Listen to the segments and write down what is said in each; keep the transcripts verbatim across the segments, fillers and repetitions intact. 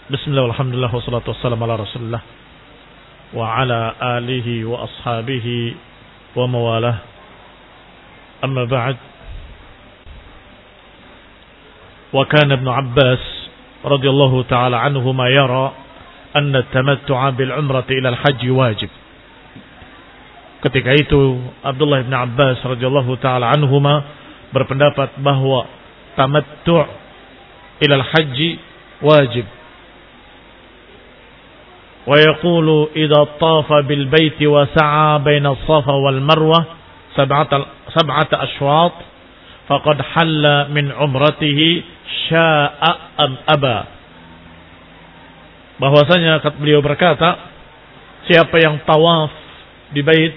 Bismillah, alhamdulillah, wassalatu wassalamu ala rasulullah wa ala alihi wa ashabihi wa mawalah. Amma ba'd. Wa kana Ibn Abbas radhiyallahu ta'ala anhuma yara anna tamattu'a bil umrati ila al-hajj wajib. Ketika itu Abdullah bin Abbas radhiyallahu ta'ala anhuma berpendapat bahwa tamattu' ila al-hajj wajib. Wa yaqulu idza tafa bil baiti wa sa'a baina as-safa wal marwah sab'ata sab'ata ashwat faqad halla min umratihi sya'a am aba. Bahwasanya kata beliau berkata, siapa yang tawaf di bait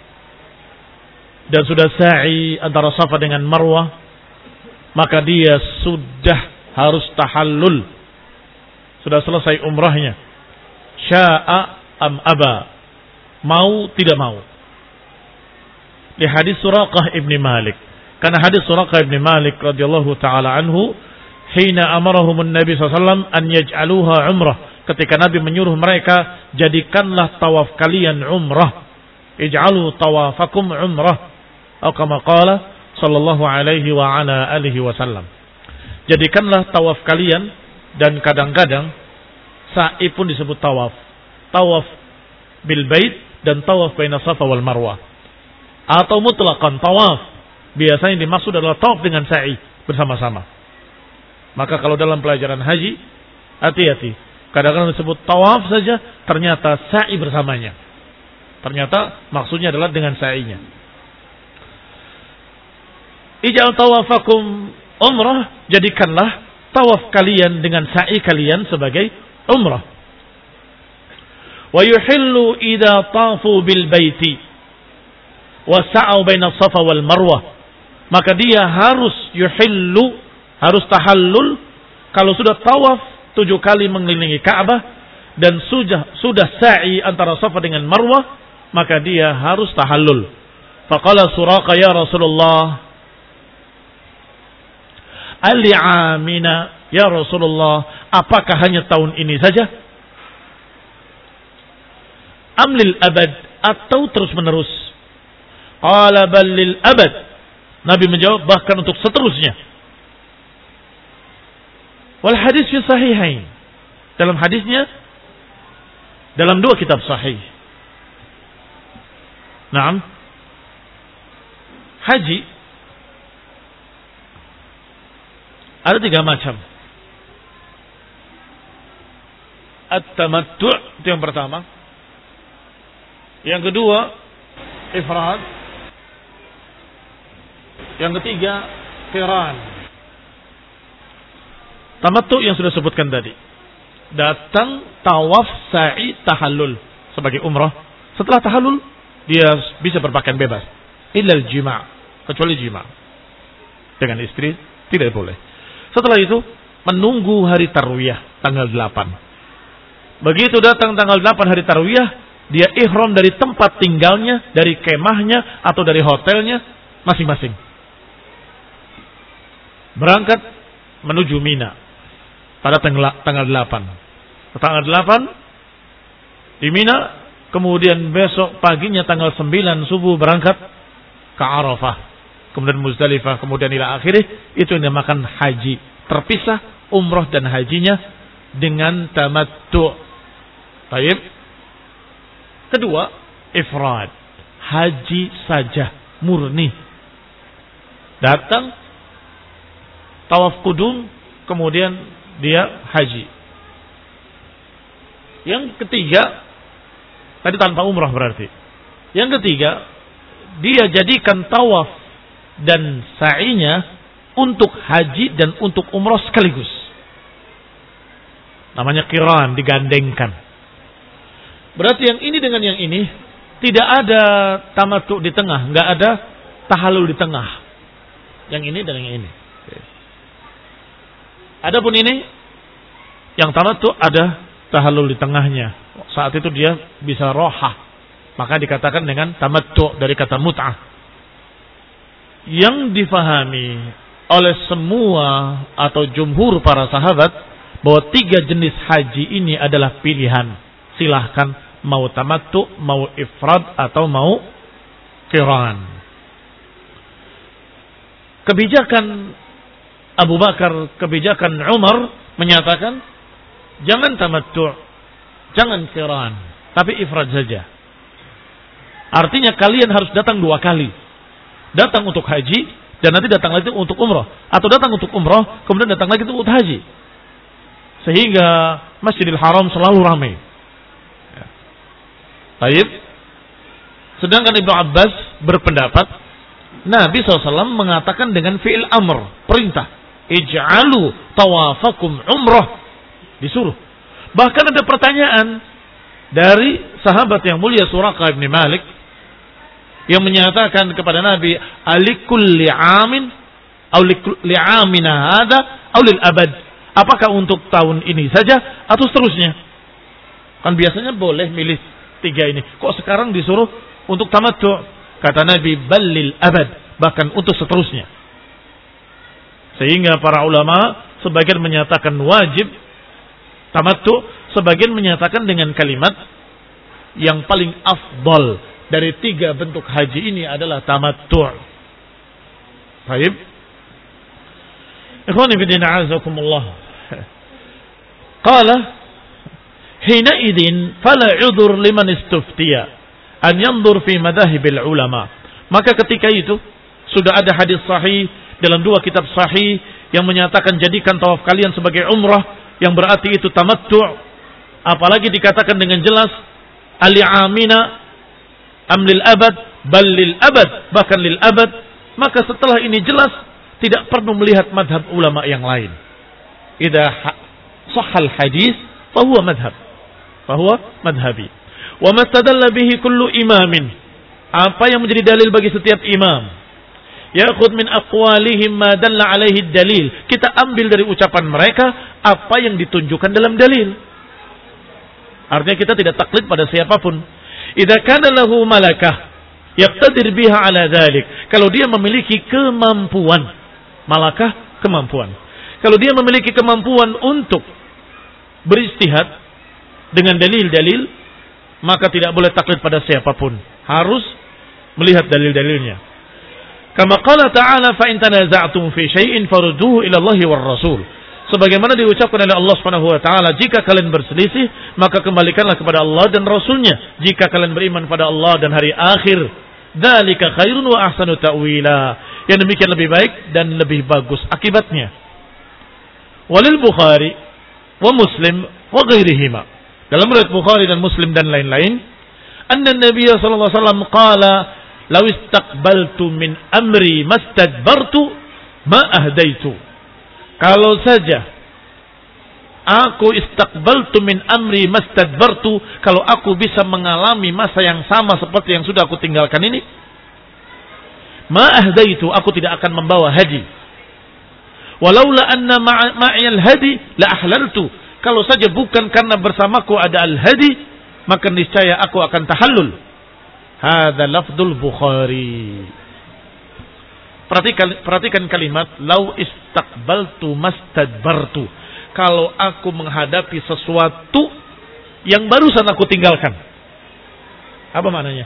dan sudah sa'i antara Safa dengan Marwah, maka dia sudah harus tahallul, sudah selesai umrahnya. Sya'a am aba, mau tidak mau. Di hadis Suraqah ibni Malik, karena hadis Suraqah ibni Malik radhiyallahu taala anhu, hina amarahum an-nabi sallallahu alaihi wasallam an yaj'aluha umrah, ketika Nabi menyuruh mereka, jadikanlah tawaf kalian umrah. Ij'alu tawafakum umrah, atau kama qala sallallahu alaihi wa ala alihi wasallam. Jadikanlah tawaf kalian, dan kadang-kadang sa'i pun disebut tawaf. Tawaf bil bait dan tawaf baina Safa wal Marwah. Atau mutlaqan tawaf. Biasanya dimaksud adalah tawaf dengan sa'i bersama-sama. Maka kalau dalam pelajaran haji, hati-hati. Kadang-kadang disebut tawaf saja, ternyata sa'i bersamanya. Ternyata maksudnya adalah dengan sa'inya. Ij'al tawafakum umrah, jadikanlah tawaf kalian dengan sa'i kalian sebagai umrah. Wa yuhillu idza tafu bil baiti wa sa'u baina Safa wal Marwah. Maka dia harus yuhillu, harus tahallul kalau sudah tawaf tujuh kali mengelilingi Ka'bah dan sudah sudah sa'i antara Safa dengan Marwah, maka dia harus tahallul. Faqala Suraqah, ya Rasulullah, al-amina, ya Rasulullah, apakah hanya tahun ini saja? Amlil abad, atau terus menerus? Qala bal lil abad. Nabi menjawab, bahkan untuk seterusnya. Wal hadis fi sahihain. Dalam hadisnya, dalam dua kitab sahih. Naam. Haji ada tiga macam. At-tamattu' itu yang pertama. Yang kedua, ifrad. Yang ketiga, qiran. Tamattu' yang sudah sebutkan tadi. Datang, tawaf, sa'i, tahallul sebagai umrah. Setelah tahallul, dia bisa berpakaian bebas. Illal jima', kecuali jima'. Dengan istri tidak boleh. Setelah itu, menunggu hari tarwiyah tanggal delapan. Begitu datang tanggal delapan hari tarwiyah, dia ihram dari tempat tinggalnya, dari kemahnya atau dari hotelnya masing-masing. Berangkat menuju Mina pada tanggal delapan. Tanggal delapan di Mina, kemudian besok paginya tanggal sembilan subuh berangkat ke Arafah, kemudian Muzdalifah, kemudian ila akhirih. Itu yang dinamakan haji. Terpisah umrah dan hajinya dengan tamattu'. Baik. Kedua, ifrad. Haji saja, murni. Datang, tawaf kudum, kemudian dia haji. Yang ketiga, tadi tanpa umrah berarti. Yang ketiga, dia jadikan tawaf dan sa'inya untuk haji dan untuk umrah sekaligus. Namanya qiran, digandengkan. Berarti yang ini dengan yang ini tidak ada tamattu di tengah, enggak ada tahallul di tengah. Yang ini dan yang ini. Adapun ini yang tamattu ada tahallul di tengahnya. Saat itu dia bisa rohah. Maka dikatakan dengan tamattu dari kata mut'ah. Yang difahami oleh semua atau jumhur para sahabat bahwa tiga jenis haji ini adalah pilihan. Silahkan mau tamattu, mau ifrad, atau mau qiran. Kebijakan Abu Bakar, kebijakan Umar menyatakan jangan tamattu, jangan qiran, tapi ifrad saja. Artinya kalian harus datang dua kali. Datang untuk haji dan nanti datang lagi untuk umrah, atau datang untuk umrah kemudian datang lagi untuk haji. Sehingga Masjidil Haram selalu ramai. Ya. Baik. Sedangkan Ibnu Abbas berpendapat Nabi shallallahu alaihi wasallam mengatakan dengan fi'il amr, perintah, ij'alu tawafakum umrah, disuruh. Bahkan ada pertanyaan dari sahabat yang mulia Suraqah bin Malik yang menyatakan kepada Nabi, alikulli amin au li'amina hada au lil abad, apakah untuk tahun ini saja atau seterusnya? Kan biasanya boleh milih tiga ini, kok sekarang disuruh untuk tamattu? Kata Nabi, balil abad, bahkan untuk seterusnya. Sehingga para ulama sebagian menyatakan wajib tamattu, sebagian menyatakan dengan kalimat yang paling afdal dari tiga bentuk haji ini adalah tamattu'. Baik. Ikhwani fi din a'azakumullah. Qala hina idzin fala 'udhr liman istuftiya an yanzur fi madhahibil ulama. Maka ketika itu sudah ada hadis sahih dalam dua kitab sahih yang menyatakan jadikan tawaf kalian sebagai umrah, yang berarti itu tamattu'. Apalagi dikatakan dengan jelas ali amina am lil abad, bal lil abad, bahkan lil abad. Maka setelah ini jelas tidak perlu melihat madhab ulama yang lain. Idza sahhal hadis fa huwa madhab, fa huwa madhabi. Wa mastadalla bihi kullu imamin, apa yang menjadi dalil bagi setiap imam, ya'khudh min aqwalihim ma dalla alaihi dalil, kita ambil dari ucapan mereka apa yang ditunjukkan dalam dalil. Artinya kita tidak taklid pada siapapun. Idza kana lahu malakah yaqtadir biha ala dzalik, kalau dia memiliki kemampuan, malakah kemampuan, kalau dia memiliki kemampuan untuk beristihad dengan dalil-dalil, maka tidak boleh taklid pada siapapun, harus melihat dalil-dalilnya. Kama qala ta'ala fa in tanaza'tum fi syai'in farudduhu ila Allahi war Rasul. Sebagaimana diucapkan oleh Allah Subhanahu wa taala, jika kalian berselisih maka kembalikanlah kepada Allah dan Rasulnya, jika kalian beriman pada Allah dan hari akhir. Dzalika khairun wa ahsanu ta'wila. Yang demikian lebih baik dan lebih bagus akibatnya. Walil Bukhari wa Muslim wa ghairihima, dalam riwayat Bukhari dan Muslim dan lain-lain, anna Nabi sallallahu alaihi wasallam qala law istaqbaltu min amri mastadbartu ma ahdaitu. Kalau saja aku istaqbaltu min amri mastadbartu, kalau aku bisa mengalami masa yang sama seperti yang sudah aku tinggalkan ini, ma ahdaitu, aku tidak akan membawa haji. Walaula anna ma'iyal hadi la ahlaltu, kalau saja bukan karena bersamaku ada al-hadi, maka niscaya aku akan tahallul. Hadza lafdzul Bukhari. Perhatikan, perhatikan kalimat lau istaqbaltu mastadbartu. Kalau aku menghadapi sesuatu yang barusan aku tinggalkan. Apa maknanya?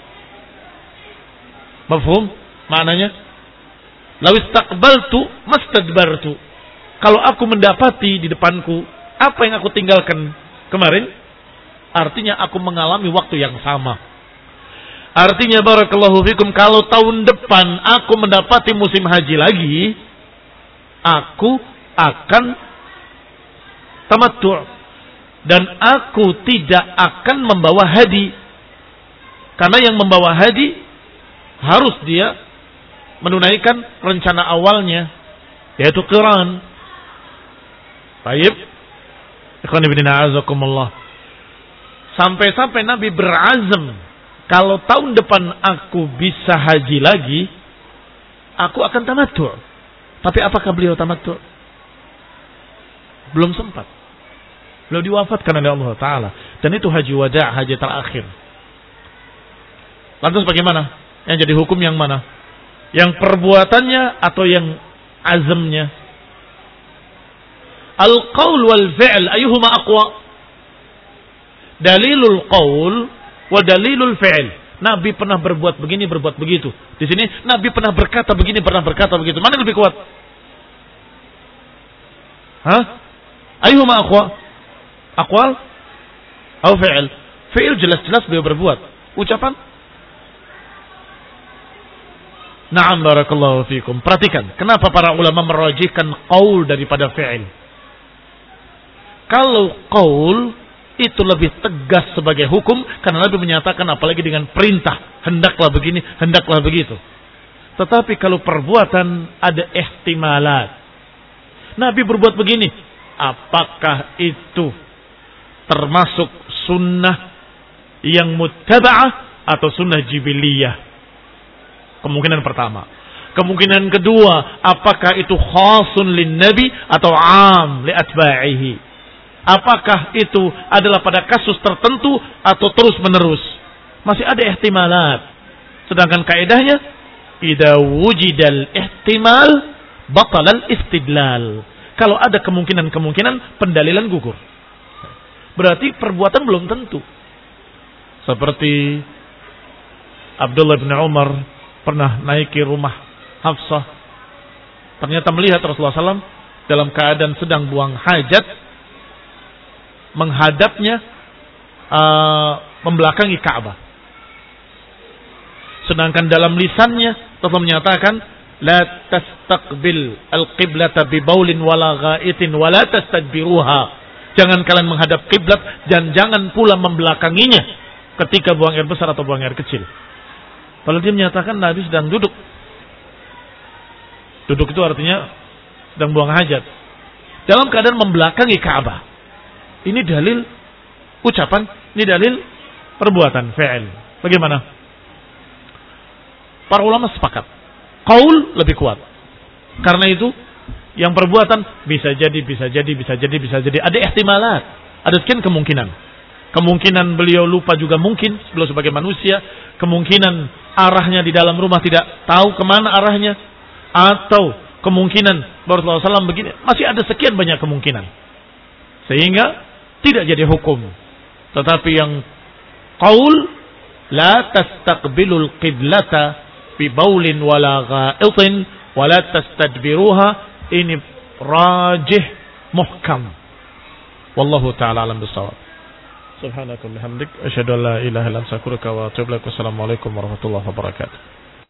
Mafhum? Maknanya? Lau istaqbaltu mastadbartu. Kalau aku mendapati di depanku apa yang aku tinggalkan kemarin, artinya aku mengalami waktu yang sama. Artinya barakallahu fikum, kalau tahun depan aku mendapati musim haji lagi, aku akan tamattu' dan aku tidak akan membawa hadi. Karena yang membawa hadi harus dia menunaikan rencana awalnya, yaitu qiran. Baik. Sampai-sampai Nabi berazam, kalau tahun depan aku bisa haji lagi, aku akan tamattu'. Tapi apakah beliau tamattu'? Belum sempat. Beliau diwafatkan oleh Allah Ta'ala. Dan itu haji wada', haji terakhir. Lantas bagaimana? Yang jadi hukum yang mana? Yang perbuatannya atau yang azamnya? Al-qaul wal fi'l ayyuhuma aqwa? Dalilul qaul wa dalilul fi'l. Nabi pernah berbuat begini, berbuat begitu. Di sini Nabi pernah berkata begini, pernah berkata begitu. Mana yang lebih kuat? Hah? Ayyuhuma aqwa? Aqwal atau fi'l? Fi'l jelas-jelas beliau berbuat. Ucapan? Na'am barakallahu fikum. Perhatikan, kenapa para ulama merajihkan qaul daripada fi'l? Kalau qaul itu lebih tegas sebagai hukum, karena Nabi menyatakan apalagi dengan perintah, hendaklah begini, hendaklah begitu. Tetapi kalau perbuatan ada ihtimalat. Nabi berbuat begini, apakah itu termasuk sunnah yang muttaba'ah atau sunnah jibiliyah? Kemungkinan pertama. Kemungkinan kedua, apakah itu khasun lin nabi atau am li atba'ihi? Apakah itu adalah pada kasus tertentu atau terus menerus? Masih ada ihtimalat. Sedangkan kaidahnya, idza wujidal ihtimal batalal istidlal. Kalau ada kemungkinan-kemungkinan, pendalilan gugur. Berarti perbuatan belum tentu. Seperti Abdullah bin Umar pernah naiki rumah Hafsah. Ternyata melihat Rasulullah shallallahu alaihi wasallam dalam keadaan sedang buang hajat, menghadapnya uh, membelakangi Ka'bah. Sedangkan dalam lisannya Rasul menyatakan, la tastaqbil al-qiblata bi baulin wala ghaitin wala tastadbiruha. Jangan kalian menghadap kiblat dan jangan pula membelakanginya ketika buang air besar atau buang air kecil. Kalau dia menyatakan Nabi sedang duduk. Duduk itu artinya sedang buang hajat. Dalam keadaan membelakangi Ka'bah. Ini dalil ucapan, ini dalil perbuatan, fi'il. Bagaimana? Para ulama sepakat. Qaul lebih kuat. Karena itu, yang perbuatan bisa jadi, bisa jadi, bisa jadi, bisa jadi. Ada ihtimalat. Ada sekian kemungkinan. Kemungkinan beliau lupa juga mungkin, beliau sebagai manusia. Kemungkinan arahnya di dalam rumah tidak tahu kemana arahnya. Atau kemungkinan Rasulullah shallallahu alaihi wasallam begini. Masih ada sekian banyak kemungkinan. Sehingga tidak jadi hukum. Tetapi yang qaul, la tastaqbilul qiblata bi baulin wala gha'itin wala tastadbiruha, ini rajih muhkam. Wallahu ta'ala alam bisawab. Subhanakallahumma hamdik asyhadu an la ilaha illa anta astaghfiruka wa atubu ilaik. Wassalamualaikum warahmatullahi wabarakatuh.